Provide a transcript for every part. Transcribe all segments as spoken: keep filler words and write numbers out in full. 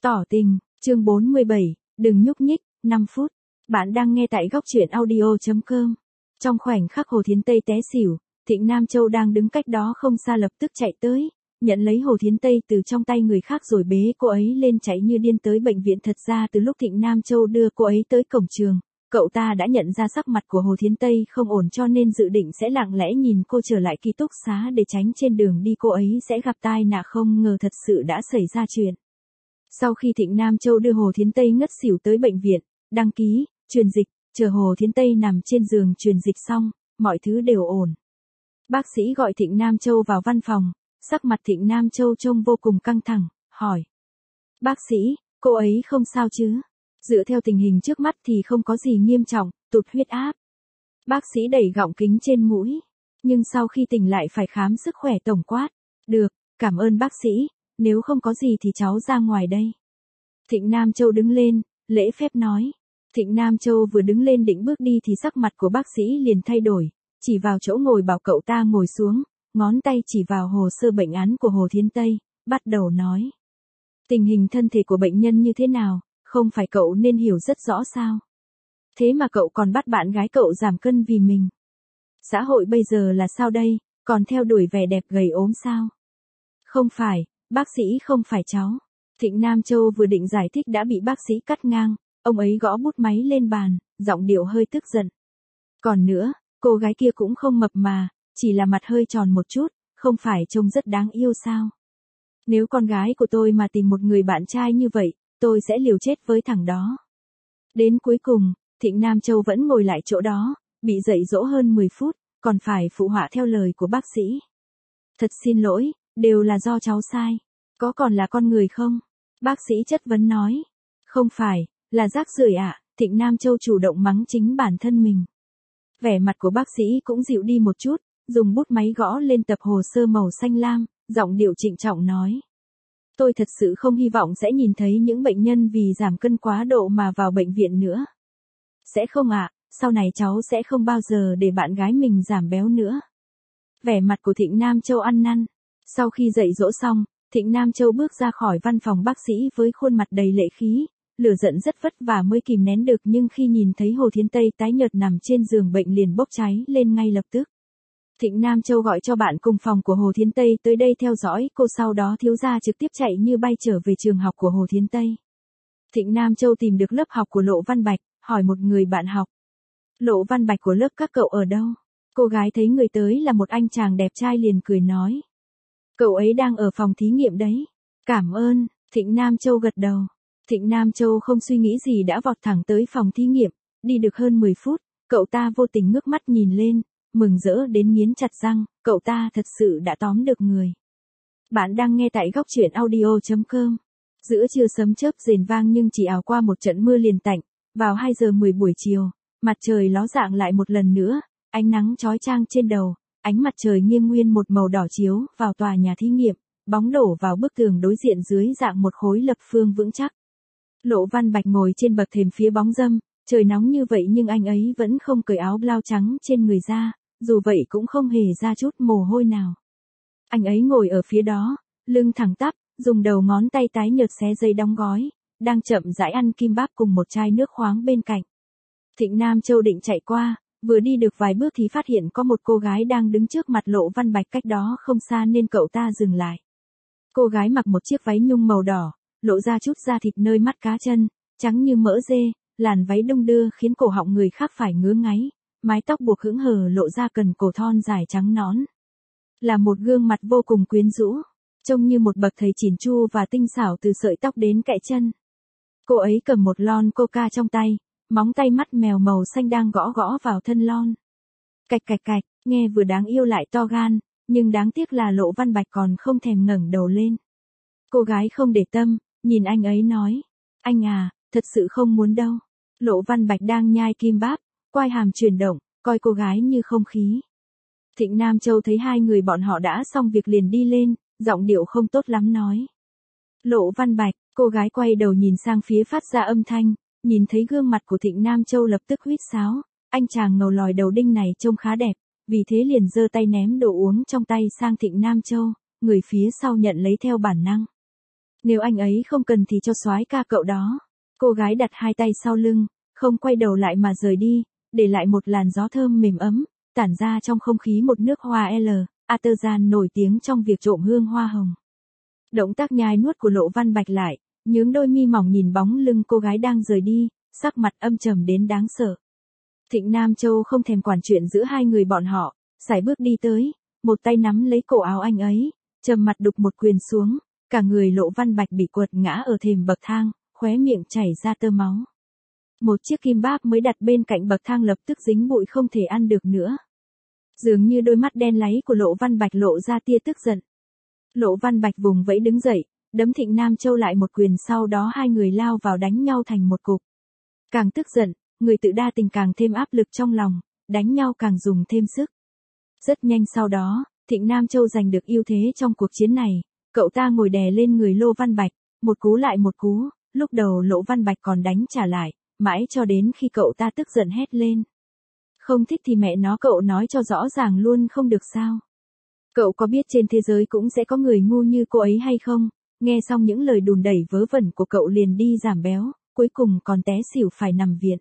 Tỏ tình, chương bốn mươi bảy, đừng nhúc nhích, năm phút. Bạn đang nghe tại góc truyện audio chấm com. Trong khoảnh khắc Hồ Thiến Tây té xỉu, Thịnh Nam Châu đang đứng cách đó không xa lập tức chạy tới, nhận lấy Hồ Thiến Tây từ trong tay người khác rồi bế cô ấy lên chạy như điên tới bệnh viện. Thật ra từ lúc Thịnh Nam Châu đưa cô ấy tới cổng trường, cậu ta đã nhận ra sắc mặt của Hồ Thiến Tây không ổn cho nên dự định sẽ lặng lẽ nhìn cô trở lại ký túc xá để tránh trên đường đi cô ấy sẽ gặp tai nạn. Không ngờ thật sự đã xảy ra chuyện. Sau khi Thịnh Nam Châu đưa Hồ Thiến Tây ngất xỉu tới bệnh viện, đăng ký, truyền dịch, chờ Hồ Thiến Tây nằm trên giường truyền dịch xong, mọi thứ đều ổn. Bác sĩ gọi Thịnh Nam Châu vào văn phòng, sắc mặt Thịnh Nam Châu trông vô cùng căng thẳng, hỏi. Bác sĩ, cô ấy không sao chứ? Dựa theo tình hình trước mắt thì không có gì nghiêm trọng, tụt huyết áp. Bác sĩ đẩy gọng kính trên mũi, nhưng sau khi tỉnh lại phải khám sức khỏe tổng quát. Được, cảm ơn bác sĩ, nếu không có gì thì cháu ra ngoài đây. Thịnh Nam Châu đứng lên, lễ phép nói. Thịnh Nam Châu vừa đứng lên định bước đi thì sắc mặt của bác sĩ liền thay đổi, chỉ vào chỗ ngồi bảo cậu ta ngồi xuống, ngón tay chỉ vào hồ sơ bệnh án của Hồ Thiến Tây, bắt đầu nói. Tình hình thân thể của bệnh nhân như thế nào, không phải cậu nên hiểu rất rõ sao? Thế mà cậu còn bắt bạn gái cậu giảm cân vì mình. Xã hội bây giờ là sao đây, còn theo đuổi vẻ đẹp gầy ốm sao? Không phải, bác sĩ không phải cháu. Thịnh Nam Châu vừa định giải thích đã bị bác sĩ cắt ngang, ông ấy gõ bút máy lên bàn, giọng điệu hơi tức giận. Còn nữa, cô gái kia cũng không mập mà, chỉ là mặt hơi tròn một chút, không phải trông rất đáng yêu sao? Nếu con gái của tôi mà tìm một người bạn trai như vậy, tôi sẽ liều chết với thằng đó. Đến cuối cùng, Thịnh Nam Châu vẫn ngồi lại chỗ đó, bị dạy dỗ hơn mười phút, còn phải phụ họa theo lời của bác sĩ. Thật xin lỗi, đều là do cháu sai. Có còn là con người không? Bác sĩ chất vấn nói. Không phải, là rác rưởi ạ. Thịnh Nam Châu chủ động mắng chính bản thân mình. Vẻ mặt của bác sĩ cũng dịu đi một chút, dùng bút máy gõ lên tập hồ sơ màu xanh lam, giọng điệu trịnh trọng nói. Tôi thật sự không hy vọng sẽ nhìn thấy những bệnh nhân vì giảm cân quá độ mà vào bệnh viện nữa. Sẽ không ạ, sau này cháu sẽ không bao giờ để bạn gái mình giảm béo nữa. Vẻ mặt của Thịnh Nam Châu ăn năn. Sau khi dạy dỗ xong, Thịnh Nam Châu bước ra khỏi văn phòng bác sĩ với khuôn mặt đầy lệ khí, lửa giận rất vất vả mới kìm nén được nhưng khi nhìn thấy Hồ Thiến Tây tái nhợt nằm trên giường bệnh liền bốc cháy lên ngay lập tức. Thịnh Nam Châu gọi cho bạn cùng phòng của Hồ Thiến Tây tới đây theo dõi cô, sau đó thiếu gia trực tiếp chạy như bay trở về trường học của Hồ Thiến Tây. Thịnh Nam Châu tìm được lớp học của Lộ Văn Bạch, hỏi một người bạn học. Lộ Văn Bạch của lớp các cậu ở đâu? Cô gái thấy người tới là một anh chàng đẹp trai liền cười nói. Cậu ấy đang ở phòng thí nghiệm đấy. Cảm ơn, Thịnh Nam Châu gật đầu. Thịnh Nam Châu không suy nghĩ gì đã vọt thẳng tới phòng thí nghiệm, đi được hơn mười phút, cậu ta vô tình ngước mắt nhìn lên, mừng rỡ đến nghiến chặt răng, cậu ta thật sự đã tóm được người. Bạn đang nghe tại góc truyện audio chấm com. Giữa trưa sấm chớp rền vang nhưng chỉ ảo qua một trận mưa liền tạnh, vào hai giờ mười buổi chiều, mặt trời ló dạng lại một lần nữa, ánh nắng chói chang trên đầu, ánh mặt trời nghiêng nguyên một màu đỏ chiếu vào tòa nhà thí nghiệm, bóng đổ vào bức tường đối diện dưới dạng một khối lập phương vững chắc. Lộ Văn Bạch ngồi trên bậc thềm phía bóng râm, trời nóng như vậy nhưng anh ấy vẫn không cởi áo blau trắng trên người ra, dù vậy cũng không hề ra chút mồ hôi nào. Anh ấy ngồi ở phía đó, lưng thẳng tắp, dùng đầu ngón tay tái nhợt xé giấy đóng gói, đang chậm rãi ăn kim báp cùng một chai nước khoáng bên cạnh. Thịnh Nam Châu định chạy qua, vừa đi được vài bước thì phát hiện có một cô gái đang đứng trước mặt Lộ Văn Bạch cách đó không xa nên cậu ta dừng lại. Cô gái mặc một chiếc váy nhung màu đỏ, lộ ra chút da thịt nơi mắt cá chân, trắng như mỡ dê, làn váy đung đưa khiến cổ họng người khác phải ngứa ngáy, mái tóc buộc hững hờ lộ ra cần cổ thon dài trắng nõn. Là một gương mặt vô cùng quyến rũ, trông như một bậc thầy chỉn chu và tinh xảo từ sợi tóc đến kẽ chân. Cô ấy cầm một lon coca trong tay, móng tay mắt mèo màu xanh đang gõ gõ vào thân lon. Cạch cạch cạch, nghe vừa đáng yêu lại to gan, nhưng đáng tiếc là Lộ Văn Bạch còn không thèm ngẩng đầu lên. Cô gái không để tâm, nhìn anh ấy nói, anh à, thật sự không muốn đâu. Lộ Văn Bạch đang nhai kim báp, quai hàm chuyển động, coi cô gái như không khí. Thịnh Nam Châu thấy hai người bọn họ đã xong việc liền đi lên, giọng điệu không tốt lắm nói. Lộ Văn Bạch, cô gái quay đầu nhìn sang phía phát ra âm thanh, nhìn thấy gương mặt của Thịnh Nam Châu lập tức huýt sáo, anh chàng ngầu lòi đầu đinh này trông khá đẹp, vì thế liền giơ tay ném đồ uống trong tay sang Thịnh Nam Châu, người phía sau nhận lấy theo bản năng. Nếu anh ấy không cần thì cho soái ca cậu đó. Cô gái đặt hai tay sau lưng, không quay đầu lại mà rời đi, để lại một làn gió thơm mềm ấm, tản ra trong không khí một nước hoa L. Artisan nổi tiếng trong việc trộm hương hoa hồng. Động tác nhai nuốt của Lộ Văn Bạch lại, nhướng đôi mi mỏng nhìn bóng lưng cô gái đang rời đi, sắc mặt âm trầm đến đáng sợ. Thịnh Nam Châu không thèm quản chuyện giữa hai người bọn họ, sải bước đi tới, một tay nắm lấy cổ áo anh ấy, trầm mặt đục một quyền xuống, cả người Lộ Văn Bạch bị quật ngã ở thềm bậc thang, khóe miệng chảy ra tơ máu. Một chiếc kim báp mới đặt bên cạnh bậc thang lập tức dính bụi không thể ăn được nữa. Dường như đôi mắt đen láy của Lộ Văn Bạch lộ ra tia tức giận. Lộ Văn Bạch vùng vẫy đứng dậy, đấm Thịnh Nam Châu lại một quyền, sau đó hai người lao vào đánh nhau thành một cục. Càng tức giận, người tự đa tình càng thêm áp lực trong lòng, đánh nhau càng dùng thêm sức. Rất nhanh sau đó, Thịnh Nam Châu giành được ưu thế trong cuộc chiến này, cậu ta ngồi đè lên người Lộ Văn Bạch, một cú lại một cú, lúc đầu Lộ Văn Bạch còn đánh trả lại, mãi cho đến khi cậu ta tức giận hét lên. Không thích thì mẹ nó cậu nói cho rõ ràng luôn không được sao? Cậu có biết trên thế giới cũng sẽ có người ngu như cô ấy hay không? Nghe xong những lời đùn đẩy vớ vẩn của cậu liền đi giảm béo, cuối cùng còn té xỉu phải nằm viện.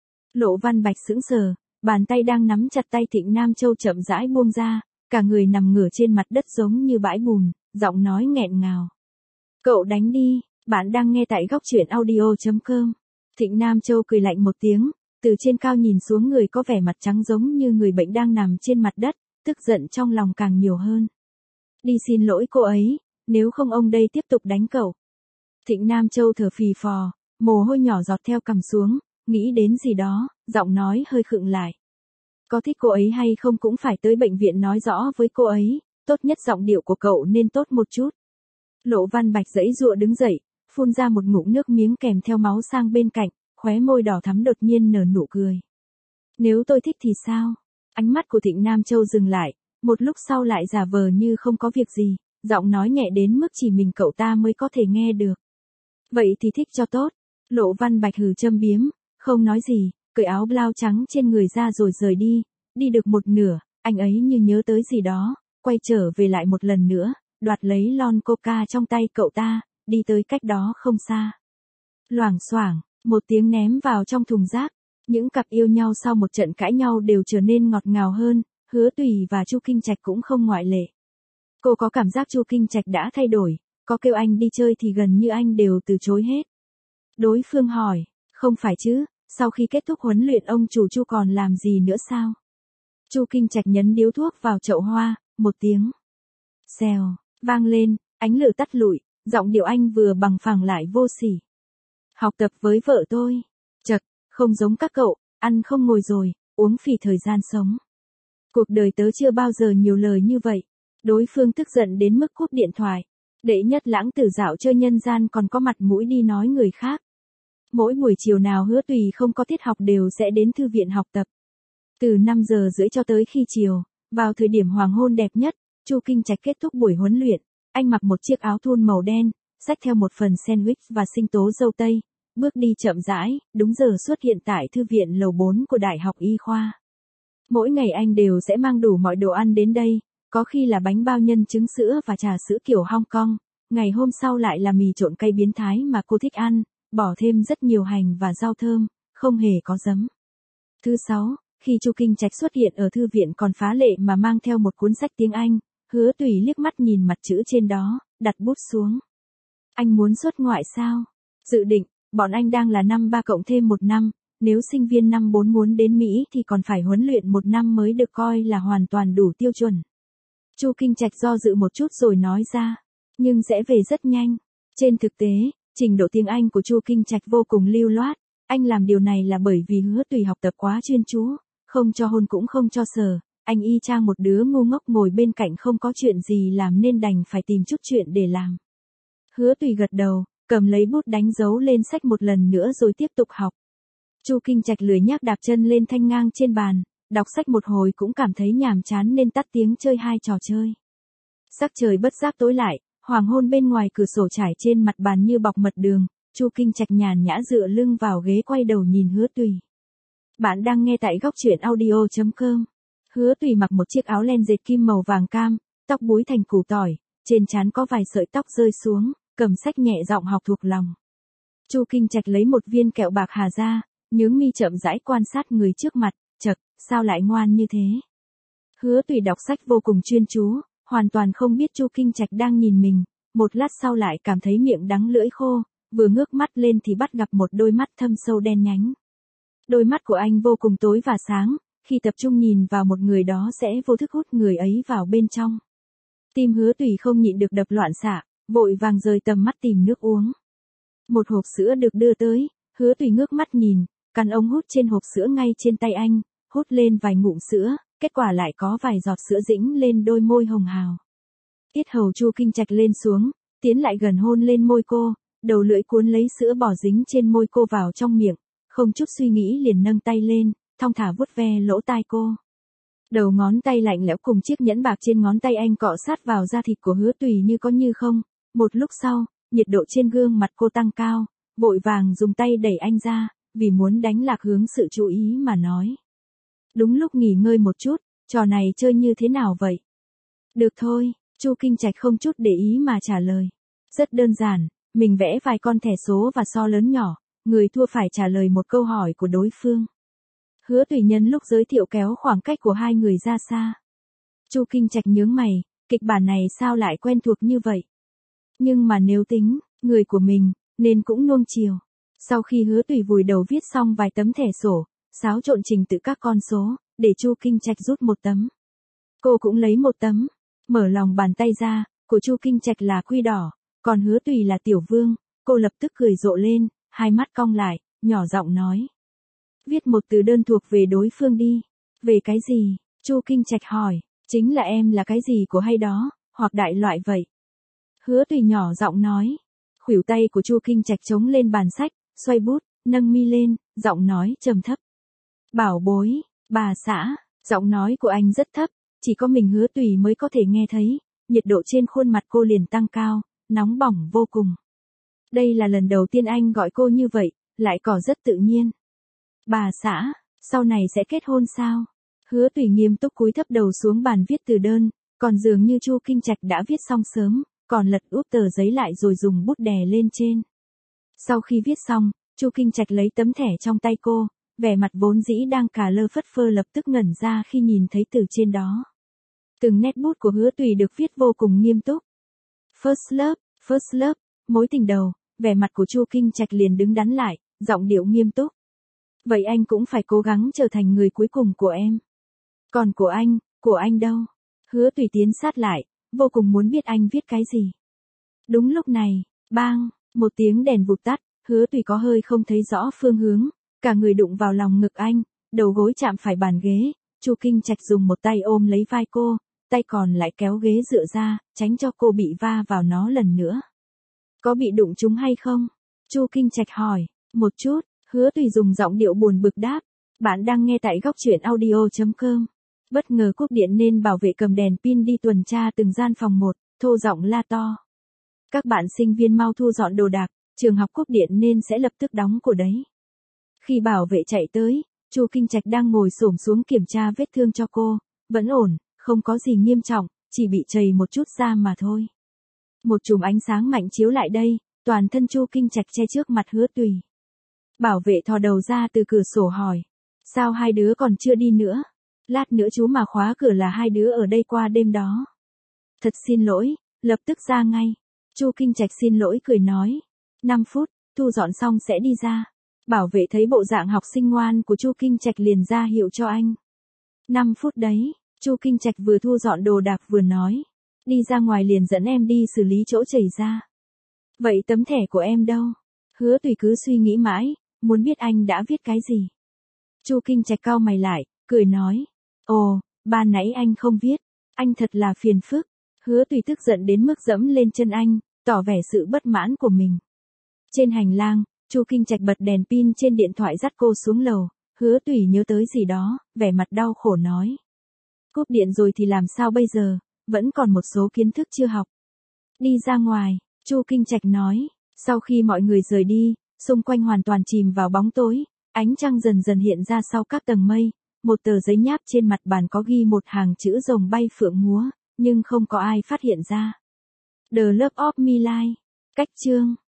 Lộ Văn Bạch sững sờ, bàn tay đang nắm chặt tay Thịnh Nam Châu chậm rãi buông ra, cả người nằm ngửa trên mặt đất giống như bãi bùn, giọng nói nghẹn ngào. Cậu đánh đi, bạn đang nghe tại góc truyện audio chấm com. Thịnh Nam Châu cười lạnh một tiếng, từ trên cao nhìn xuống người có vẻ mặt trắng giống như người bệnh đang nằm trên mặt đất, tức giận trong lòng càng nhiều hơn. Đi xin lỗi cô ấy, nếu không ông đây tiếp tục đánh cậu. Thịnh Nam Châu thở phì phò, mồ hôi nhỏ giọt theo cằm xuống, nghĩ đến gì đó, giọng nói hơi khựng lại. Có thích cô ấy hay không cũng phải tới bệnh viện nói rõ với cô ấy, tốt nhất giọng điệu của cậu nên tốt một chút. Lộ Văn Bạch giãy giụa đứng dậy, phun ra một ngụm nước miếng kèm theo máu sang bên cạnh, khóe môi đỏ thắm đột nhiên nở nụ cười. Nếu tôi thích thì sao? Ánh mắt của Thịnh Nam Châu dừng lại, một lúc sau lại giả vờ như không có việc gì, giọng nói nhẹ đến mức chỉ mình cậu ta mới có thể nghe được. Vậy thì thích cho tốt. Lộ Văn Bạch hừ châm biếm, không nói gì, cởi áo blau trắng trên người ra rồi rời đi. Đi được một nửa, anh ấy như nhớ tới gì đó, quay trở về lại một lần nữa, đoạt lấy lon coca trong tay cậu ta, đi tới cách đó không xa. Loảng xoảng, một tiếng ném vào trong thùng rác. Những cặp yêu nhau sau một trận cãi nhau đều trở nên ngọt ngào hơn, Hứa Tùy và Chu Kinh Trạch cũng không ngoại lệ. Cô có cảm giác Chu Kinh Trạch đã thay đổi, có kêu anh đi chơi thì gần như anh đều từ chối hết. Đối phương hỏi, không phải chứ, sau khi kết thúc huấn luyện ông chủ Chu còn làm gì nữa sao? Chu Kinh Trạch nhấn điếu thuốc vào chậu hoa, một tiếng xèo vang lên, ánh lửa tắt lụi, giọng điệu anh vừa bằng phẳng lại vô sỉ. Học tập với vợ tôi. Chật, không giống các cậu, ăn không ngồi rồi, uống phí thời gian sống. Cuộc đời tớ chưa bao giờ nhiều lời như vậy. Đối phương tức giận đến mức cúp điện thoại. Đệ nhất lãng tử dạo chơi nhân gian còn có mặt mũi đi nói người khác. Mỗi buổi chiều nào Hứa Tùy không có tiết học đều sẽ đến thư viện học tập. Từ năm giờ rưỡi cho tới khi chiều, vào thời điểm hoàng hôn đẹp nhất, Chu Kinh Trạch kết thúc buổi huấn luyện. Anh mặc một chiếc áo thun màu đen, xách theo một phần sandwich và sinh tố dâu tây, bước đi chậm rãi, đúng giờ xuất hiện tại thư viện lầu bốn của Đại học Y khoa. Mỗi ngày anh đều sẽ mang đủ mọi đồ ăn đến đây, có khi là bánh bao nhân trứng sữa và trà sữa kiểu Hong Kong, ngày hôm sau lại là mì trộn cây biến thái mà cô thích ăn, bỏ thêm rất nhiều hành và rau thơm, không hề có giấm. Thứ sáu, khi Chu Kinh Trạch xuất hiện ở thư viện còn phá lệ mà mang theo một cuốn sách tiếng Anh, Hứa Tùy liếc mắt nhìn mặt chữ trên đó, đặt bút xuống. Anh muốn xuất ngoại sao? Dự định, bọn anh đang là năm ba cộng thêm một năm, nếu sinh viên năm bốn muốn đến Mỹ thì còn phải huấn luyện một năm mới được coi là hoàn toàn đủ tiêu chuẩn. Chu Kinh Trạch do dự một chút rồi nói ra, nhưng sẽ về rất nhanh. Trên thực tế, trình độ tiếng Anh của Chu Kinh Trạch vô cùng lưu loát, anh làm điều này là bởi vì Hứa Tùy học tập quá chuyên chú, không cho hôn cũng không cho sờ, anh y chang một đứa ngu ngốc ngồi bên cạnh không có chuyện gì làm nên đành phải tìm chút chuyện để làm. Hứa Tùy gật đầu, cầm lấy bút đánh dấu lên sách một lần nữa rồi tiếp tục học. Chu Kinh Trạch lười nhác đạp chân lên thanh ngang trên bàn, đọc sách một hồi cũng cảm thấy nhàm chán nên tắt tiếng chơi hai trò chơi. Sắc trời bất giác tối lại, hoàng hôn bên ngoài cửa sổ trải trên mặt bàn như bọc mật đường, Chu Kinh Trạch nhàn nhã dựa lưng vào ghế quay đầu nhìn Hứa Tùy. Bạn đang nghe tại góc truyện audio chấm com. Hứa Tùy mặc một chiếc áo len dệt kim màu vàng cam, tóc búi thành củ tỏi, trên trán có vài sợi tóc rơi xuống, cầm sách nhẹ giọng học thuộc lòng. Chu Kinh Trạch lấy một viên kẹo bạc hà ra, nhướng mi chậm rãi quan sát người trước mặt, chậc, sao lại ngoan như thế? Hứa Tùy đọc sách vô cùng chuyên chú, hoàn toàn không biết Chu Kinh Trạch đang nhìn mình, một lát sau lại cảm thấy miệng đắng lưỡi khô, vừa ngước mắt lên thì bắt gặp một đôi mắt thâm sâu đen nhánh. Đôi mắt của anh vô cùng tối và sáng, khi tập trung nhìn vào một người đó sẽ vô thức hút người ấy vào bên trong. Tim Hứa Tùy không nhịn được đập loạn xạ, vội vàng rời tầm mắt tìm nước uống. Một hộp sữa được đưa tới, Hứa Tùy ngước mắt nhìn, căn ống hút trên hộp sữa ngay trên tay anh, hút lên vài ngụm sữa, kết quả lại có vài giọt sữa dĩnh lên đôi môi hồng hào. Yết hầu Chu Kinh Trạch lên xuống, tiến lại gần hôn lên môi cô, đầu lưỡi cuốn lấy sữa bò dính trên môi cô vào trong miệng, không chút suy nghĩ liền nâng tay lên, thong thả vuốt ve lỗ tai cô. Đầu ngón tay lạnh lẽo cùng chiếc nhẫn bạc trên ngón tay anh cọ sát vào da thịt của Hứa Tùy như có như không. Một lúc sau, nhiệt độ trên gương mặt cô tăng cao, vội vàng dùng tay đẩy anh ra, vì muốn đánh lạc hướng sự chú ý mà nói. Đúng lúc nghỉ ngơi một chút, trò này chơi như thế nào vậy? Được thôi, Chu Kinh Trạch không chút để ý mà trả lời. Rất đơn giản, mình vẽ vài con thẻ số và so lớn nhỏ, người thua phải trả lời một câu hỏi của đối phương. Hứa Tùy nhân lúc giới thiệu kéo khoảng cách của hai người ra xa. Chu Kinh Trạch nhướng mày, kịch bản này sao lại quen thuộc như vậy? Nhưng mà nếu tính, người của mình, nên cũng nuông chiều. Sau khi Hứa Tùy vùi đầu viết xong vài tấm thẻ sổ, xáo trộn trình tự các con số, để Chu Kinh Trạch rút một tấm. Cô cũng lấy một tấm, mở lòng bàn tay ra, của Chu Kinh Trạch là quy đỏ, còn Hứa Tùy là tiểu vương, cô lập tức cười rộ lên, hai mắt cong lại, nhỏ giọng nói. Viết một từ đơn thuộc về đối phương đi. Về cái gì? Chu Kinh Trạch hỏi, chính là em là cái gì của hay đó, hoặc đại loại vậy. Hứa Tùy nhỏ giọng nói. Khuỷu tay của Chu Kinh Trạch chống lên bàn sách, xoay bút, nâng mi lên, giọng nói trầm thấp. Bảo bối, bà xã, giọng nói của anh rất thấp, chỉ có mình Hứa Tùy mới có thể nghe thấy, nhiệt độ trên khuôn mặt cô liền tăng cao, nóng bỏng vô cùng. Đây là lần đầu tiên anh gọi cô như vậy, lại có rất tự nhiên. Bà xã, sau này sẽ kết hôn sao? Hứa Tùy nghiêm túc cúi thấp đầu xuống bàn viết từ đơn, còn dường như Chu Kinh Trạch đã viết xong sớm, còn lật úp tờ giấy lại rồi dùng bút đè lên trên. Sau khi viết xong, Chu Kinh Trạch lấy tấm thẻ trong tay cô, vẻ mặt vốn dĩ đang cà lơ phất phơ lập tức ngẩn ra khi nhìn thấy từ trên đó. Từng nét bút của Hứa Tùy được viết vô cùng nghiêm túc. First love, first love, mối tình đầu, vẻ mặt của Chu Kinh Trạch liền đứng đắn lại, giọng điệu nghiêm túc. Vậy anh cũng phải cố gắng trở thành người cuối cùng của em. Còn của anh, của anh đâu? Hứa Tùy tiến sát lại, vô cùng muốn biết anh viết cái gì. Đúng lúc này, bang, một tiếng đèn vụt tắt, Hứa Tùy có hơi không thấy rõ phương hướng, cả người đụng vào lòng ngực anh, đầu gối chạm phải bàn ghế, Chu Kinh Trạch dùng một tay ôm lấy vai cô, tay còn lại kéo ghế dựa ra, tránh cho cô bị va vào nó lần nữa. Có bị đụng trúng hay không? Chu Kinh Trạch hỏi, một chút. Hứa Tùy dùng giọng điệu buồn bực đáp. Bạn đang nghe tại góc truyện audio chấm com. Bất ngờ cúp điện nên bảo vệ cầm đèn pin đi tuần tra từng gian phòng một, thô giọng la to. Các bạn sinh viên mau thu dọn đồ đạc, trường học cúp điện nên sẽ lập tức đóng cửa đấy. Khi bảo vệ chạy tới, Chu Kinh Trạch đang ngồi xổm xuống kiểm tra vết thương cho cô, vẫn ổn, không có gì nghiêm trọng, chỉ bị trầy một chút da mà thôi. Một chùm ánh sáng mạnh chiếu lại đây, toàn thân Chu Kinh Trạch che trước mặt Hứa Tùy. Bảo vệ thò đầu ra từ cửa sổ hỏi. Sao hai đứa còn chưa đi nữa? Lát nữa chú mà khóa cửa là hai đứa ở đây qua đêm đó. Thật xin lỗi, lập tức ra ngay. Chu Kinh Trạch xin lỗi cười nói. năm phút, thu dọn xong sẽ đi ra. Bảo vệ thấy bộ dạng học sinh ngoan của Chu Kinh Trạch liền ra hiệu cho anh. năm phút đấy, Chu Kinh Trạch vừa thu dọn đồ đạc vừa nói. Đi ra ngoài liền dẫn em đi xử lý chỗ chảy ra. Vậy tấm thẻ của em đâu? Hứa Tùy cứ suy nghĩ mãi, muốn biết anh đã viết cái gì. Chu Kinh Trạch cau mày lại, cười nói. Ồ, ban nãy anh không viết, anh thật là phiền phức. Hứa Tùy tức giận đến mức dẫm lên chân anh, tỏ vẻ sự bất mãn của mình. Trên hành lang, Chu Kinh Trạch bật đèn pin trên điện thoại dắt cô xuống lầu, Hứa Tùy nhớ tới gì đó, vẻ mặt đau khổ nói. Cúp điện rồi thì làm sao bây giờ, vẫn còn một số kiến thức chưa học. Đi ra ngoài, Chu Kinh Trạch nói, sau khi mọi người rời đi, xung quanh hoàn toàn chìm vào bóng tối, ánh trăng dần dần hiện ra sau các tầng mây, một tờ giấy nháp trên mặt bàn có ghi một hàng chữ rồng bay phượng múa, nhưng không có ai phát hiện ra. The Love of My Life. Cách chương